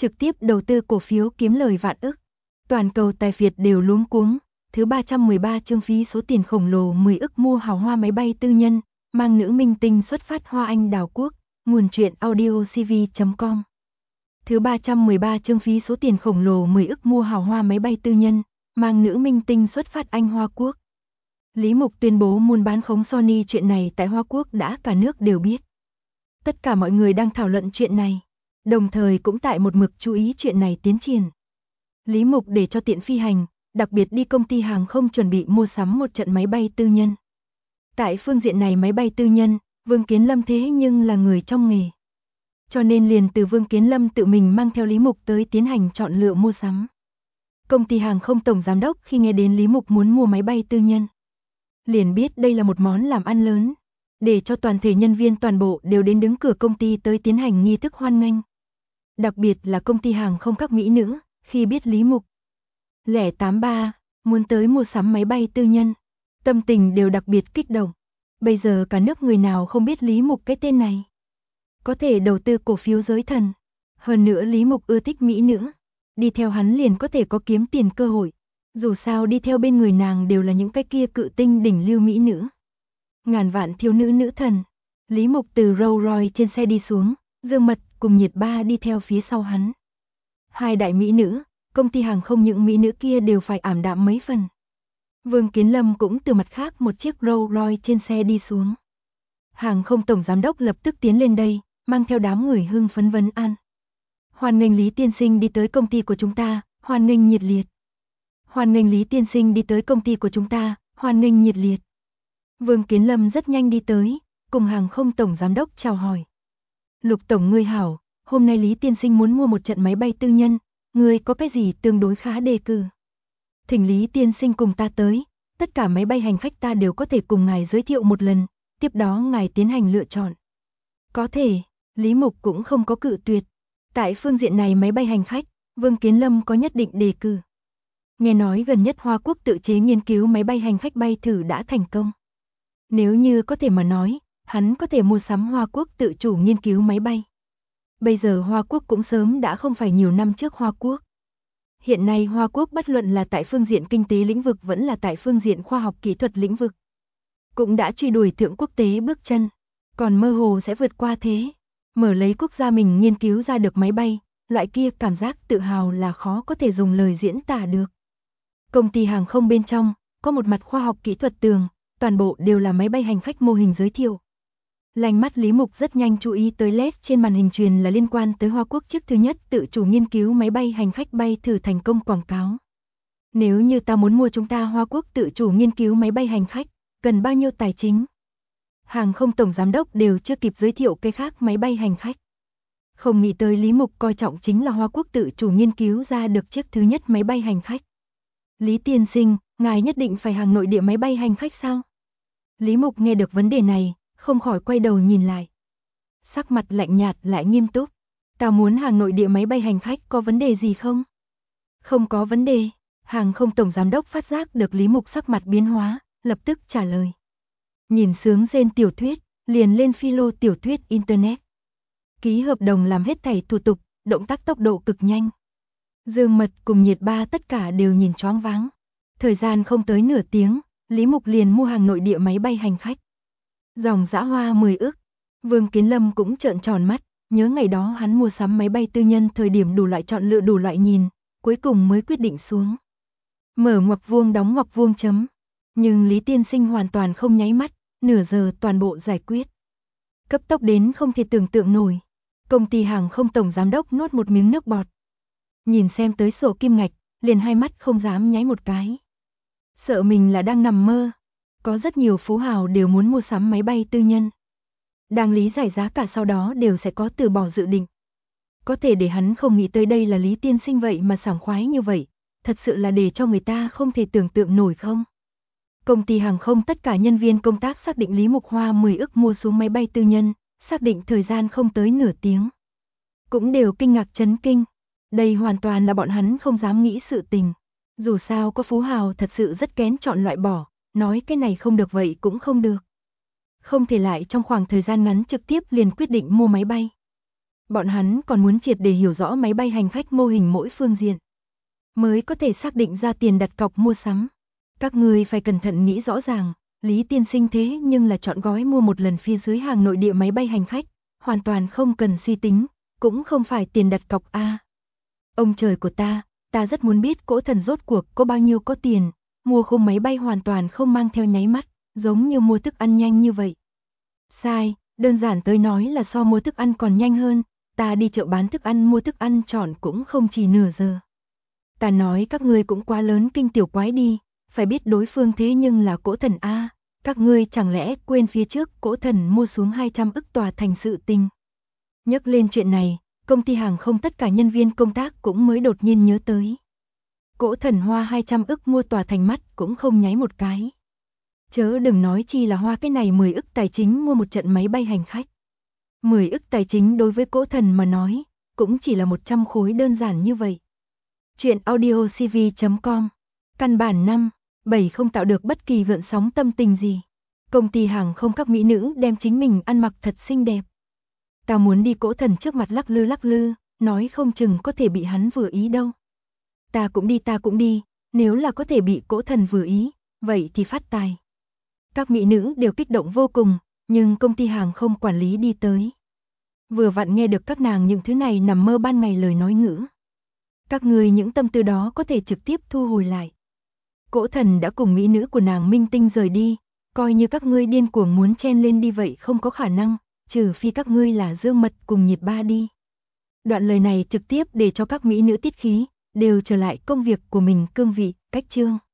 trực tiếp đầu tư cổ phiếu kiếm lời vạn ức. Toàn cầu tài phiệt đều luống cuống. Thứ 313 chương phí số tiền khổng lồ 10 ức mua hào hoa máy bay tư nhân, mang nữ minh tinh xuất phát Hoa Anh đảo quốc, nguồn truyện audiocv.com. Thứ 313 chương phí số tiền khổng lồ 10 ức mua hào hoa máy bay tư nhân, mang nữ minh tinh xuất phát Anh Hoa Quốc. Lý Mục tuyên bố buôn bán khống Sony, chuyện này tại Hoa Quốc đã cả nước đều biết. Tất cả mọi người đang thảo luận chuyện này, đồng thời cũng tại một mực chú ý chuyện này tiến triển. Lý Mục để cho tiện phi hành, đặc biệt đi công ty hàng không chuẩn bị mua sắm một trận máy bay tư nhân. Tại phương diện này máy bay tư nhân, Vương Kiến Lâm thế nhưng là người trong nghề. Cho nên liền từ Vương Kiến Lâm tự mình mang theo Lý Mục tới tiến hành chọn lựa mua sắm. Công ty hàng không tổng giám đốc khi nghe đến Lý Mục muốn mua máy bay tư nhân, liền biết đây là một món làm ăn lớn, để cho toàn thể nhân viên toàn bộ đều đến đứng cửa công ty tới tiến hành nghi thức hoan nghênh. Đặc biệt là công ty hàng không các mỹ nữ, khi biết Lý Mục 083 muốn tới mua sắm máy bay tư nhân, tâm tình đều đặc biệt kích động. Bây giờ cả nước người nào không biết Lý Mục cái tên này. Có thể đầu tư cổ phiếu giới thần. Hơn nữa Lý Mục ưa thích mỹ nữ, đi theo hắn liền có thể có kiếm tiền cơ hội. Dù sao đi theo bên người nàng đều là những cái kia cự tinh đỉnh lưu mỹ nữ. Ngàn vạn thiếu nữ nữ thần. Lý Mục từ Rolls Royce trên xe đi xuống, Dương Mật cùng Nhiệt Ba đi theo phía sau hắn. Hai đại mỹ nữ, công ty hàng không những mỹ nữ kia đều phải ảm đạm mấy phần. Vương Kiến Lâm cũng từ mặt khác một chiếc Rolls Royce trên xe đi xuống. Hàng không tổng giám đốc lập tức tiến lên đây, mang theo đám người hưng phấn vấn an. Hoan nghênh Lý tiên sinh đi tới công ty của chúng ta, hoan nghênh nhiệt liệt. Hoan nghênh Lý tiên sinh đi tới công ty của chúng ta, hoan nghênh nhiệt liệt. Vương Kiến Lâm rất nhanh đi tới, cùng hàng không tổng giám đốc chào hỏi. Lục tổng ngươi hảo, hôm nay Lý tiên sinh muốn mua một trận máy bay tư nhân, ngươi có cái gì tương đối khá đề cử? Thỉnh Lý tiên sinh cùng ta tới, tất cả máy bay hành khách ta đều có thể cùng ngài giới thiệu một lần, tiếp đó ngài tiến hành lựa chọn. Có thể, Lý Mục cũng không có cự tuyệt. Tại phương diện này máy bay hành khách, Vương Kiến Lâm có nhất định đề cử. Nghe nói gần nhất Hoa Quốc tự chế nghiên cứu máy bay hành khách bay thử đã thành công. Nếu như có thể mà nói, hắn có thể mua sắm Hoa Quốc tự chủ nghiên cứu máy bay. Bây giờ Hoa Quốc cũng sớm đã không phải nhiều năm trước Hoa Quốc. Hiện nay Hoa Quốc bất luận là tại phương diện kinh tế lĩnh vực vẫn là tại phương diện khoa học kỹ thuật lĩnh vực, cũng đã truy đuổi thượng quốc tế bước chân, còn mơ hồ sẽ vượt qua thế. Mở lấy quốc gia mình nghiên cứu ra được máy bay, loại kia cảm giác tự hào là khó có thể dùng lời diễn tả được. Công ty hàng không bên trong, có một mặt khoa học kỹ thuật tường, toàn bộ đều là máy bay hành khách mô hình giới thiệu. Lành mắt Lý Mục rất nhanh chú ý tới LED trên màn hình truyền là liên quan tới Hoa Quốc chiếc thứ nhất tự chủ nghiên cứu máy bay hành khách bay thử thành công quảng cáo. Nếu như ta muốn mua chúng ta Hoa Quốc tự chủ nghiên cứu máy bay hành khách, cần bao nhiêu tài chính? Hàng không tổng giám đốc đều chưa kịp giới thiệu cái khác máy bay hành khách. Không nghĩ tới Lý Mục coi trọng chính là Hoa Quốc tự chủ nghiên cứu ra được chiếc thứ nhất máy bay hành khách. Lý tiên sinh, ngài nhất định phải hàng nội địa máy bay hành khách sao? Lý Mục nghe được vấn đề này, không khỏi quay đầu nhìn lại. Sắc mặt lạnh nhạt lại nghiêm túc. Tao muốn hàng nội địa máy bay hành khách, có vấn đề gì không? Không có vấn đề. Hàng không tổng giám đốc phát giác được Lý Mục sắc mặt biến hóa, lập tức trả lời. Nhìn sướng rên tiểu thuyết, liền lên philo tiểu thuyết internet. Ký hợp đồng làm hết thảy thủ tục, động tác tốc độ cực nhanh. Dương Mật cùng Nhiệt Ba tất cả đều nhìn choáng váng. Thời gian không tới nửa tiếng, Lý Mục liền mua hàng nội địa máy bay hành khách. Dòng dã hoa 10 ức. Vương Kiến Lâm cũng trợn tròn mắt, nhớ ngày đó hắn mua sắm máy bay tư nhân thời điểm đủ loại chọn lựa đủ loại nhìn, cuối cùng mới quyết định xuống. Mở ngoặc vuông đóng ngoặc vuông chấm. Nhưng Lý tiên sinh hoàn toàn không nháy mắt, nửa giờ toàn bộ giải quyết. Cấp tốc đến không thể tưởng tượng nổi. Công ty hàng không tổng giám đốc nuốt một miếng nước bọt. Nhìn xem tới sổ kim ngạch, liền hai mắt không dám nháy một cái. Sợ mình là đang nằm mơ. Có rất nhiều phú hào đều muốn mua sắm máy bay tư nhân. Đang lý giải giá cả sau đó đều sẽ có từ bỏ dự định. Có thể để hắn không nghĩ tới đây là Lý tiên sinh vậy mà sảng khoái như vậy, thật sự là để cho người ta không thể tưởng tượng nổi không? Công ty hàng không tất cả nhân viên công tác xác định Lý Mục hoa 10 ức mua xuống máy bay tư nhân, xác định thời gian không tới nửa tiếng. Cũng đều kinh ngạc chấn kinh. Đây hoàn toàn là bọn hắn không dám nghĩ sự tình. Dù sao có phú hào thật sự rất kén chọn loại bỏ, nói cái này không được vậy cũng không được. Không thể lại trong khoảng thời gian ngắn trực tiếp liền quyết định mua máy bay. Bọn hắn còn muốn triệt để hiểu rõ máy bay hành khách mô hình mỗi phương diện, mới có thể xác định ra tiền đặt cọc mua sắm. Các ngươi phải cẩn thận nghĩ rõ ràng, Lý tiên sinh thế nhưng là chọn gói mua một lần phía dưới hàng nội địa máy bay hành khách, hoàn toàn không cần suy tính, cũng không phải tiền đặt cọc a. Ông trời của ta rất muốn biết Cỗ Thần rốt cuộc có bao nhiêu có tiền, mua khung máy bay hoàn toàn không mang theo nháy mắt, giống như mua thức ăn nhanh như vậy. Sai, đơn giản tới nói là so mua thức ăn còn nhanh hơn, ta đi chợ bán thức ăn mua thức ăn chọn cũng không chỉ nửa giờ. Ta nói các ngươi cũng quá lớn kinh tiểu quái đi, phải biết đối phương thế nhưng là Cỗ Thần a, các ngươi chẳng lẽ quên phía trước Cỗ Thần mua xuống 200 ức tòa thành sự tình. Nhắc lên chuyện này, công ty hàng không tất cả nhân viên công tác cũng mới đột nhiên nhớ tới. Cỗ Thần hoa 200 ức mua tòa thành mắt cũng không nháy một cái. Chớ đừng nói chi là hoa cái này 10 ức tài chính mua một trận máy bay hành khách. 10 ức tài chính đối với Cỗ Thần mà nói, cũng chỉ là 100 khối đơn giản như vậy. Chuyện audiocv.com. Căn bản 5, 7 không tạo được bất kỳ gợn sóng tâm tình gì. Công ty hàng không các mỹ nữ đem chính mình ăn mặc thật xinh đẹp. Ta muốn đi Cỗ Thần trước mặt lắc lư, nói không chừng có thể bị hắn vừa ý đâu. Ta cũng đi, nếu là có thể bị Cỗ Thần vừa ý, vậy thì phát tài. Các mỹ nữ đều kích động vô cùng, nhưng công ty hàng không quản lý đi tới. Vừa vặn nghe được các nàng những thứ này nằm mơ ban ngày lời nói ngữ. Các người những tâm tư đó có thể trực tiếp thu hồi lại. Cỗ Thần đã cùng mỹ nữ của nàng minh tinh rời đi, coi như các ngươi điên cuồng muốn chen lên đi vậy không có khả năng, trừ phi các ngươi là Dương Mật cùng Nhiệt Ba đi. Đoạn lời này trực tiếp để cho các mỹ nữ tiết khí, đều trở lại công việc của mình cương vị, cách chương.